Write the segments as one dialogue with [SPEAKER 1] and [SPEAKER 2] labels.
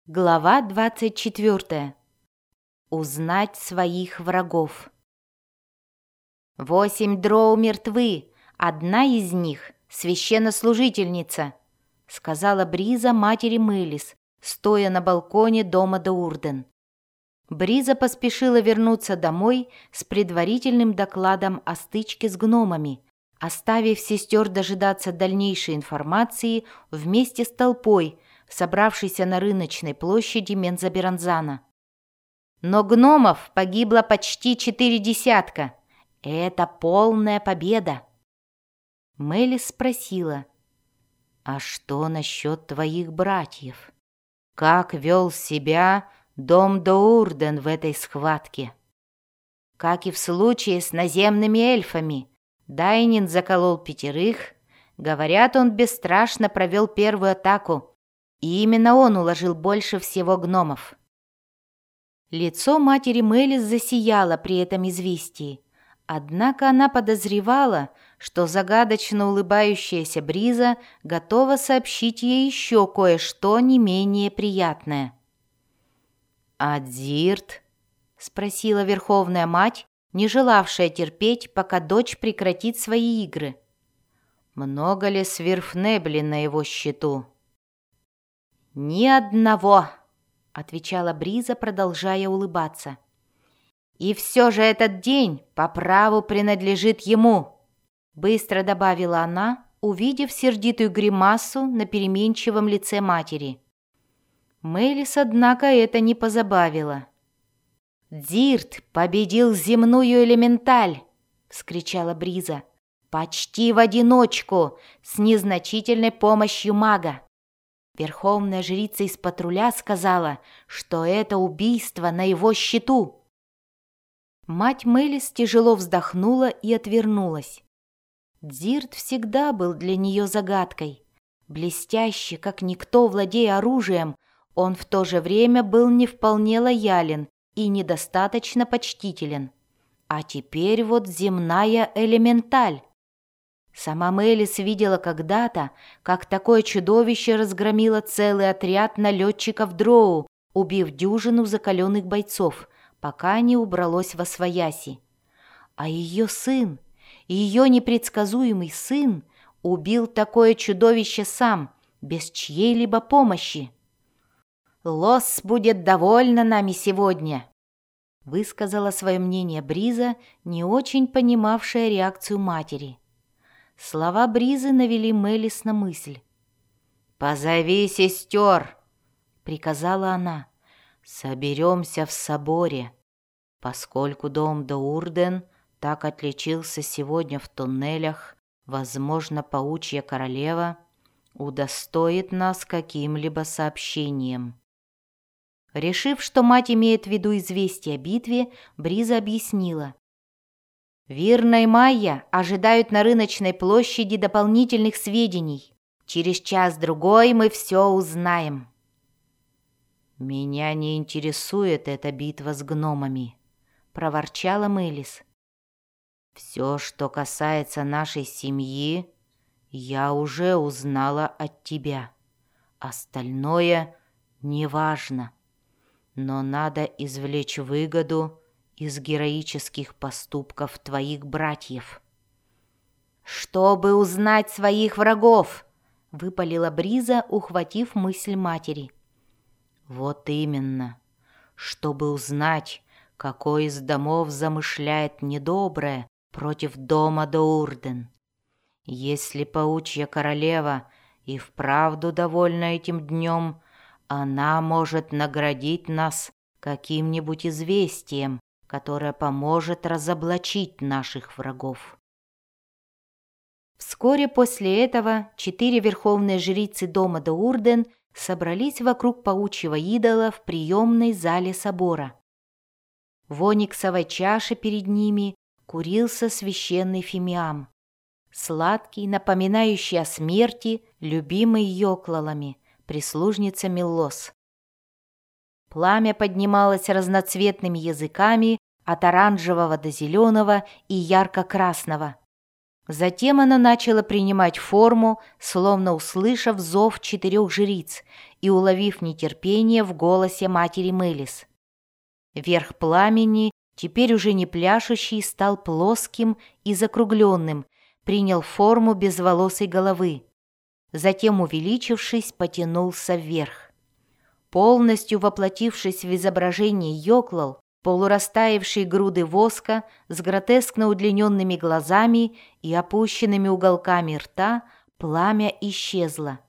[SPEAKER 1] Глава 24. Узнать своих врагов. 8 дроу мертвы, одна из них — священнослужительница, сказала Бриза матери Мэлис, стоя на балконе дома Даурден. Бриза поспешила вернуться домой с предварительным докладом о стычке с гномами, оставив сестер дожидаться дальнейшей информации вместе с толпой, собравшийся на рыночной площади Мензаберанзана. Но гномов погибло почти 4 десятка. Это полная победа. Мэлис спросила: «А что насчет твоих братьев? Как вел себя дом Даурден в этой схватке?» Как и в случае с наземными эльфами, Дайнин заколол 5. Говорят, он бесстрашно провел первую атаку. И именно он уложил больше всего гномов. Лицо матери Мэлис засияло при этом известии. Однако она подозревала, что загадочно улыбающаяся Бриза готова сообщить ей еще кое-что не менее приятное. «А Дзирт?» — спросила верховная мать, не желавшая терпеть, пока дочь прекратит свои игры. «Много ли сверфнебли на его счету?» «Ни одного», — отвечала Бриза, продолжая улыбаться. «И все же этот день по праву принадлежит ему», — быстро добавила она, увидев сердитую гримасу на переменчивом лице матери. Мэлис, однако, это не позабавило. «Дзирт победил земную элементаль», — вскричала Бриза, «почти в одиночку, с незначительной помощью мага. Верховная жрица из патруля сказала, что это убийство на его счету». Мать Мэлис тяжело вздохнула и отвернулась. Дзирт всегда был для нее загадкой. Блестяще, как никто, владея оружием, он в то же время был не вполне лоялен и недостаточно почтителен. А теперь вот земная элементаль. Сама Мэлис видела когда-то, как такое чудовище разгромило целый отряд налетчиков дроу, убив дюжину закаленных бойцов, пока не убралось восвояси. А ее сын, ее непредсказуемый сын, убил такое чудовище сам, без чьей-либо помощи. «Лос будет довольна нами сегодня», — высказала свое мнение Бриза, не очень понимавшая реакцию матери. Слова Бризы навели Мэлис на мысль. «Позови сестер», — приказала она. «Соберемся в соборе. Поскольку дом Даурден так отличился сегодня в туннелях, возможно, паучья королева удостоит нас каким-либо сообщением». Решив, что мать имеет в виду известие о битве, Бриза объяснила. «Вирна и Майя ожидают на рыночной площади дополнительных сведений. Через час-другой мы все узнаем». «Меня не интересует эта битва с гномами», — проворчала Мэлис. «Все, что касается нашей семьи, я уже узнала от тебя. Остальное неважно. Но надо извлечь выгоду из героических поступков твоих братьев». «Чтобы узнать своих врагов», — выпалила Бриза, ухватив мысль матери. «Вот именно, чтобы узнать, какой из домов замышляет недоброе против дома Даурден. Если паучья королева и вправду довольна этим днем, она может наградить нас каким-нибудь известием, которое поможет разоблачить наших врагов». Вскоре после этого 4 верховные жрицы дома Даурден собрались вокруг паучьего идола в приемной зале собора. В ониксовой чаше перед ними курился священный фимиам, сладкий, напоминающий о смерти, любимый йоклалами, прислужницами Лос. Пламя поднималось разноцветными языками от оранжевого до зеленого и ярко-красного. Затем она начала принимать форму, словно услышав зов 4 жриц и уловив нетерпение в голосе матери Мелис. Верх пламени, теперь уже не пляшущий, стал плоским и закругленным, принял форму безволосой головы. Затем, увеличившись, потянулся вверх. Полностью воплотившись в изображение Йоклал, полурастаявшей груды воска с гротескно удлиненными глазами и опущенными уголками рта, пламя исчезло.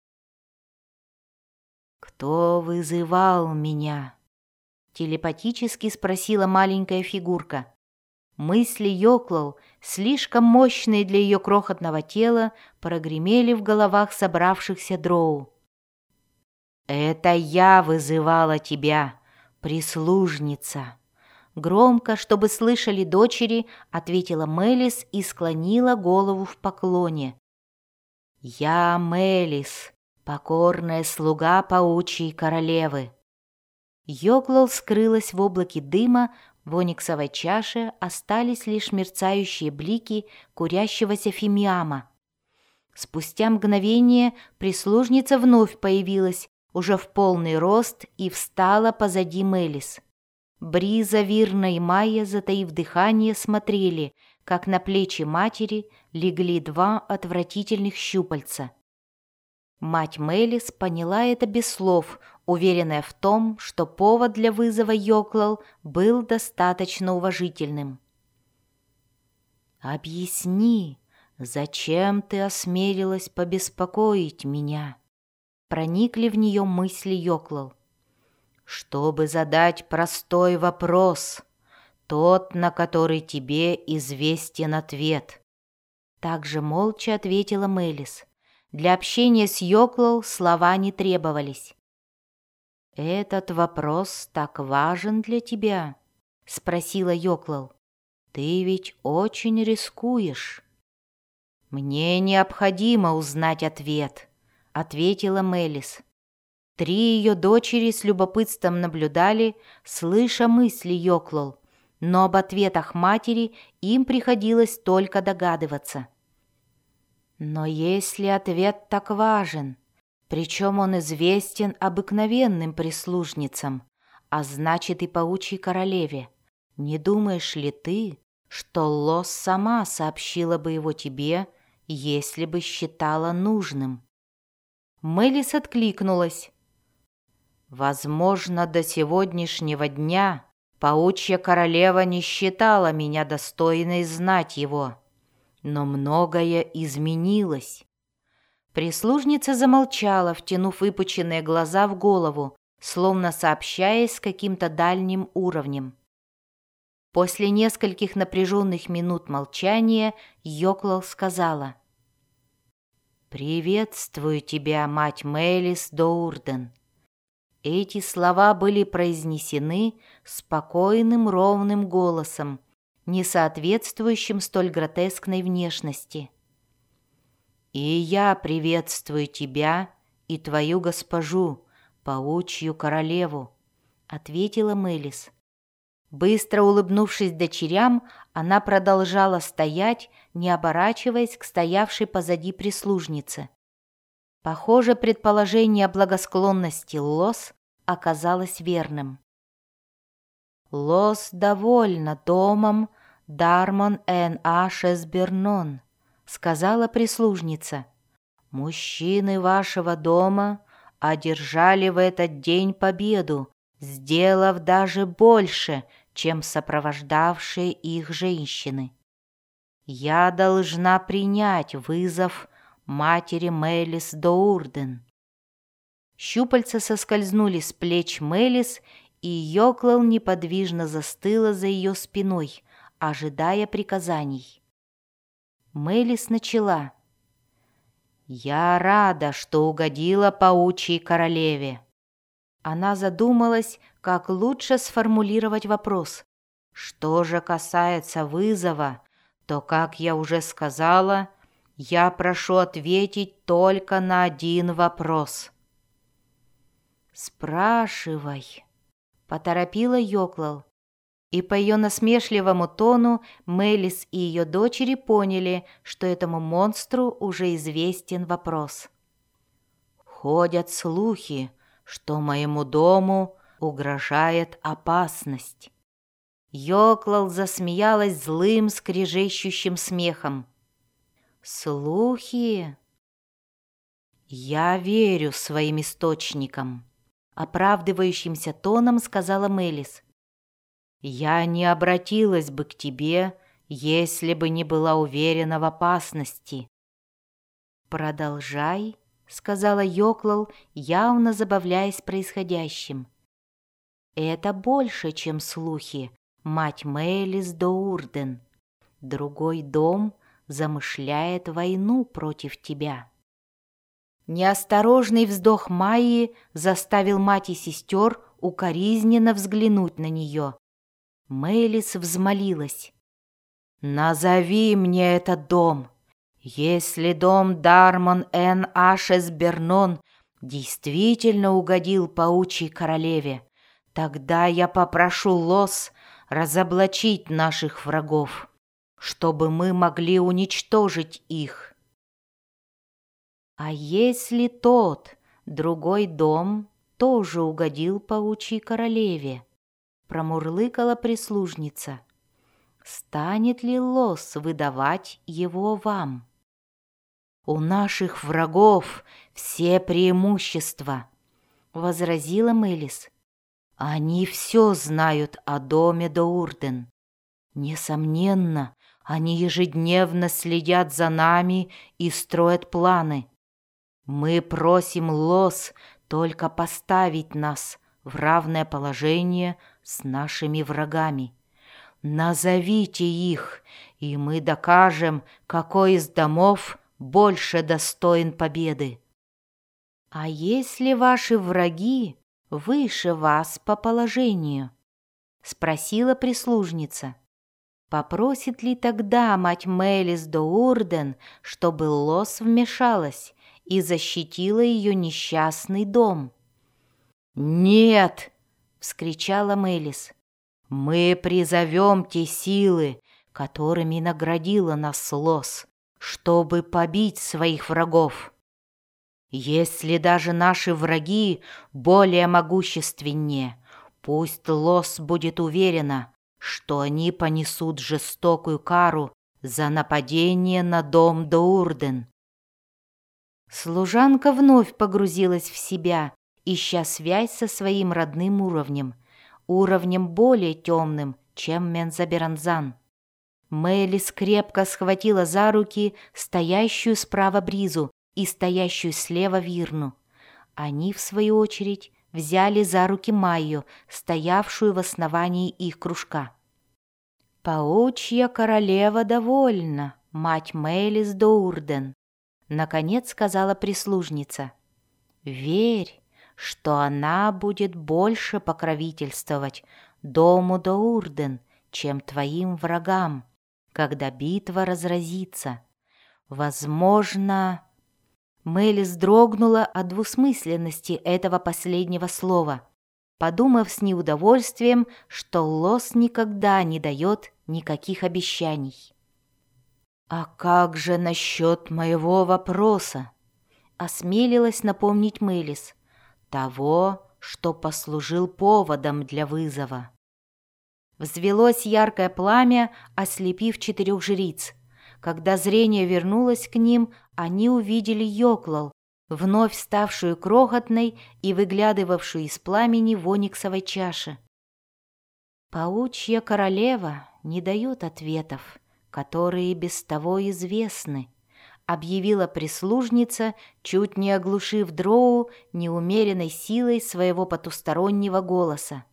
[SPEAKER 1] «Кто вызывал меня?» — телепатически спросила маленькая фигурка. Мысли Йоклал, слишком мощные для ее крохотного тела, прогремели в головах собравшихся дроу. «Это я вызывала тебя, прислужница!» Громко, чтобы слышали дочери, ответила Мелис и склонила голову в поклоне. «Я Мелис, покорная слуга паучьей королевы». Йоклал скрылась в облаке дыма, в ониксовой чаше остались лишь мерцающие блики курящегося фимиама. Спустя мгновение прислужница вновь появилась, уже в полный рост, и встала позади Мелис. Бриза, Вирна и Майя, затаив дыхание, смотрели, как на плечи матери легли 2 отвратительных щупальца. Мать Мелис поняла это без слов, уверенная в том, что повод для вызова Йоклал был достаточно уважительным. «Объясни, зачем ты осмелилась побеспокоить меня?» Проникли в нее мысли Йоклал. «Чтобы задать простой вопрос, тот, на который тебе известен ответ». Также молча ответила Мелис. Для общения с Йоклал слова не требовались. «Этот вопрос так важен для тебя?» — спросила Йоклал. «Ты ведь очень рискуешь». «Мне необходимо узнать ответ», — ответила Мелис. 3 ее дочери с любопытством наблюдали, слыша мысли Йоклал, но об ответах матери им приходилось только догадываться. «Но если ответ так важен, причем он известен обыкновенным прислужницам, а значит и паучьей королеве, не думаешь ли ты, что Лос сама сообщила бы его тебе, если бы считала нужным?» Мелис откликнулась. «Возможно, до сегодняшнего дня паучья королева не считала меня достойной знать его, но многое изменилось». Прислужница замолчала, втянув выпученные глаза в голову, словно сообщаясь с каким-то дальним уровнем. После нескольких напряженных минут молчания Йоклал сказала: «Приветствую тебя, мать Мелис Доурден». Эти слова были произнесены спокойным ровным голосом, не соответствующим столь гротескной внешности. «И я приветствую тебя и твою госпожу, паучью королеву», — ответила Мелис. Быстро улыбнувшись дочерям, она продолжала стоять, не оборачиваясь к стоявшей позади прислужнице. Похоже, предположение о благосклонности Лос оказалось верным. «Лос довольна домом Дармон эн Ашесбернон», — сказала прислужница. «Мужчины вашего дома одержали в этот день победу, сделав даже больше, чем сопровождавшие их женщины. Я должна принять вызов матери Мелис Доурден». Щупальца соскользнули с плеч Мелис, и Йоклал неподвижно застыла за ее спиной, ожидая приказаний. Мелис начала: «Я рада, что угодила паучьей королеве». Она задумалась, как лучше сформулировать вопрос. Что же касается вызова, то, как я уже сказала, я прошу ответить только на один вопрос. «Спрашивай», — поторопила Йоклал. И по ее насмешливому тону Мелис и ее дочери поняли, что этому монстру уже известен вопрос. «Ходят слухи, что моему дому угрожает опасность». Йоклал засмеялась злым скрежещущим смехом. «Слухи?» «Я верю своим источникам», — оправдывающимся тоном сказала Мелис. «Я не обратилась бы к тебе, если бы не была уверена в опасности». «Продолжай», — сказала Йоклал, явно забавляясь происходящим. «Это больше, чем слухи, мать Мелис Доурден. Другой дом замышляет войну против тебя». Неосторожный вздох Майи заставил мать и сестер укоризненно взглянуть на нее. Мелис взмолилась. «Назови мне этот дом. Если дом Дармон Эн Ашес Бернон действительно угодил паучьей королеве, тогда я попрошу Лос разоблачить наших врагов, чтобы мы могли уничтожить их». «А если тот, другой дом, тоже угодил паучьей королеве?» — промурлыкала прислужница. «Станет ли Лос выдавать его вам?» «У наших врагов все преимущества», — возразила Мелис. «Они все знают о доме Доурден. Несомненно, они ежедневно следят за нами и строят планы. Мы просим Лос только поставить нас в равное положение с нашими врагами. Назовите их, и мы докажем, какой из домов больше достоин победы». «А если ваши враги выше вас по положению?» — спросила прислужница. «Попросит ли тогда мать Мелис Доурден, чтобы Лос вмешалась и защитила ее несчастный дом?» «Нет!» — вскричала Мелис. «Мы призовем те силы, которыми наградила нас Лос, чтобы побить своих врагов. Если даже наши враги более могущественнее, пусть Лос будет уверена, что они понесут жестокую кару за нападение на дом Доурден». Служанка вновь погрузилась в себя, ища связь со своим родным уровнем более темным, чем Мензаберанзан. Мелис крепко схватила за руки стоящую справа Бризу и стоящую слева Вирну. Они, в свою очередь, взяли за руки Майю, стоявшую в основании их кружка. «Паучья королева довольна, мать Мелис Доурден», — наконец сказала прислужница. «Верь, что она будет больше покровительствовать дому Доурден, чем твоим врагам, когда битва разразится. Возможно...» Мелис дрогнула от двусмысленности этого последнего слова, подумав с неудовольствием, что Лос никогда не дает никаких обещаний. «А как же насчет моего вопроса?» — осмелилась напомнить Мелис. «Того, что послужил поводом для вызова». Взвелось яркое пламя, ослепив 4 жриц. Когда зрение вернулось к ним, они увидели Йоклал, вновь ставшую крохотной и выглядывавшую из пламени в ониксовой чаше. «Паучья королева не дает ответов, которые без того известны», — объявила прислужница, чуть не оглушив Дроу неумеренной силой своего потустороннего голоса.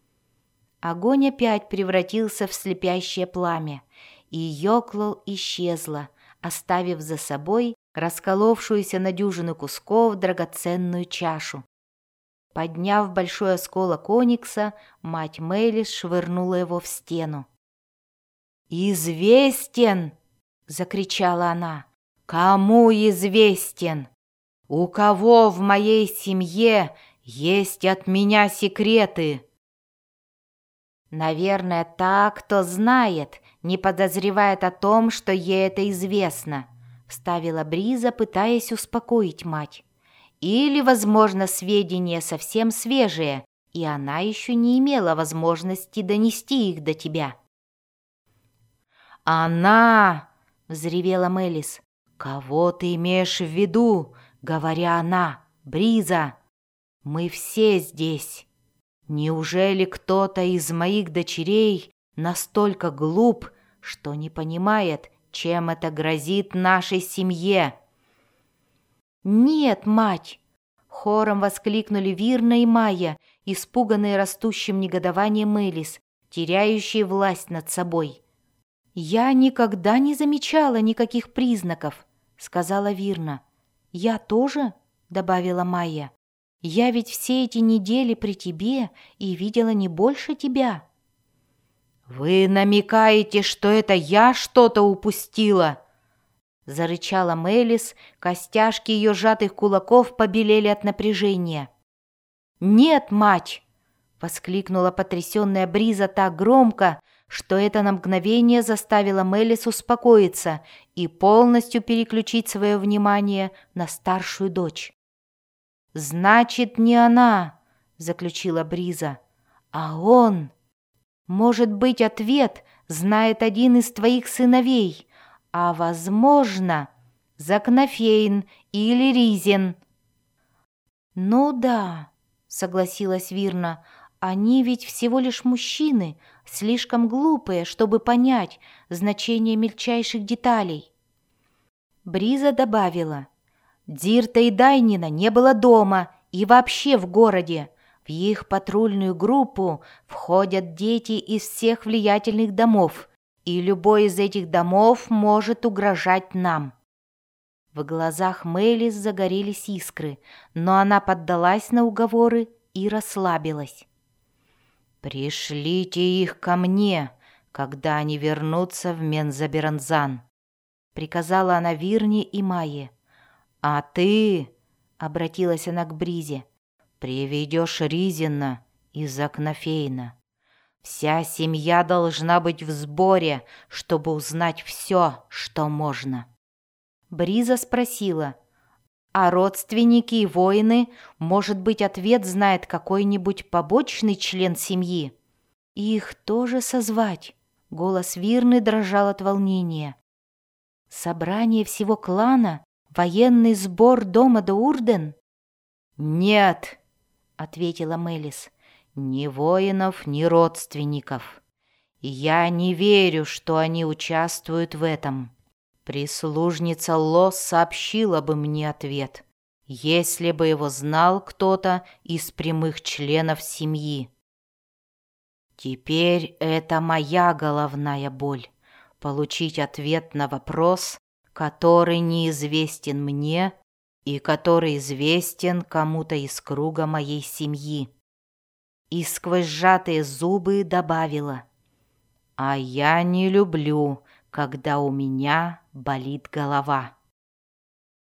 [SPEAKER 1] Огонь опять превратился в слепящее пламя, и Йоклал исчезла, оставив за собой расколовшуюся на дюжину кусков драгоценную чашу. Подняв большой осколок оникса, мать Мелис швырнула его в стену. «Известен!» — закричала она. «Кому известен? У кого в моей семье есть от меня секреты?» Наверное, та, кто знает, не подозревает о том, что ей это известно, вставила Бриза, пытаясь успокоить мать. Или, возможно, сведения совсем свежие, и она еще не имела возможности донести их до тебя. «Она!» — взревела Мелис. «Кого ты имеешь в виду, говоря она, Бриза? Мы все здесь. Неужели кто-то из моих дочерей настолько глуп, что не понимает, чем это грозит нашей семье?» «Нет, мать!» — хором воскликнули Вирна и Майя, испуганные растущим негодованием Мелис, теряющие власть над собой. «Я никогда не замечала никаких признаков», — сказала Вирна. «Я тоже», — добавила Майя. «Я ведь все эти недели при тебе и видела не больше тебя». «Вы намекаете, что это я что-то упустила?» — зарычала Мелис, костяшки ее сжатых кулаков побелели от напряжения. «Нет, мать!» — воскликнула потрясенная Бриза так громко, что это на мгновение заставило Мелис успокоиться и полностью переключить свое внимание на старшую дочь. «Значит, не она!» — заключила Бриза, — «а он! Может быть, ответ знает один из твоих сыновей, а, возможно, Закнофейн или Ризен». «Ну да», — согласилась Вирна, — «они ведь всего лишь мужчины, слишком глупые, чтобы понять значение мельчайших деталей». Бриза добавила: «Дирта и Дайнина не было дома и вообще в городе. В их патрульную группу входят дети из всех влиятельных домов, и любой из этих домов может угрожать нам». В глазах Мелис загорелись искры, но она поддалась на уговоры и расслабилась. «Пришлите их ко мне, когда они вернутся в Мензаберанзан», — приказала она Вирне и Майе. «А ты», — обратилась она к Бризе, — «приведешь Ризена и Закнофейна. Вся семья должна быть в сборе, чтобы узнать все, что можно». Бриза спросила: «А родственники и воины, может быть, ответ знает какой-нибудь побочный член семьи?» «Их тоже созвать?» — голос Вирны дрожал от волнения. «Собрание всего клана? Военный сбор дома Даурден?» «Нет», — ответила Мелис, — «ни воинов, ни родственников. Я не верю, что они участвуют в этом. Прислужница Лос сообщила бы мне ответ, если бы его знал кто-то из прямых членов семьи. Теперь это моя головная боль — получить ответ на вопрос, который неизвестен мне и который известен кому-то из круга моей семьи». И сквозь сжатые зубы добавила: «А я не люблю, когда у меня болит голова».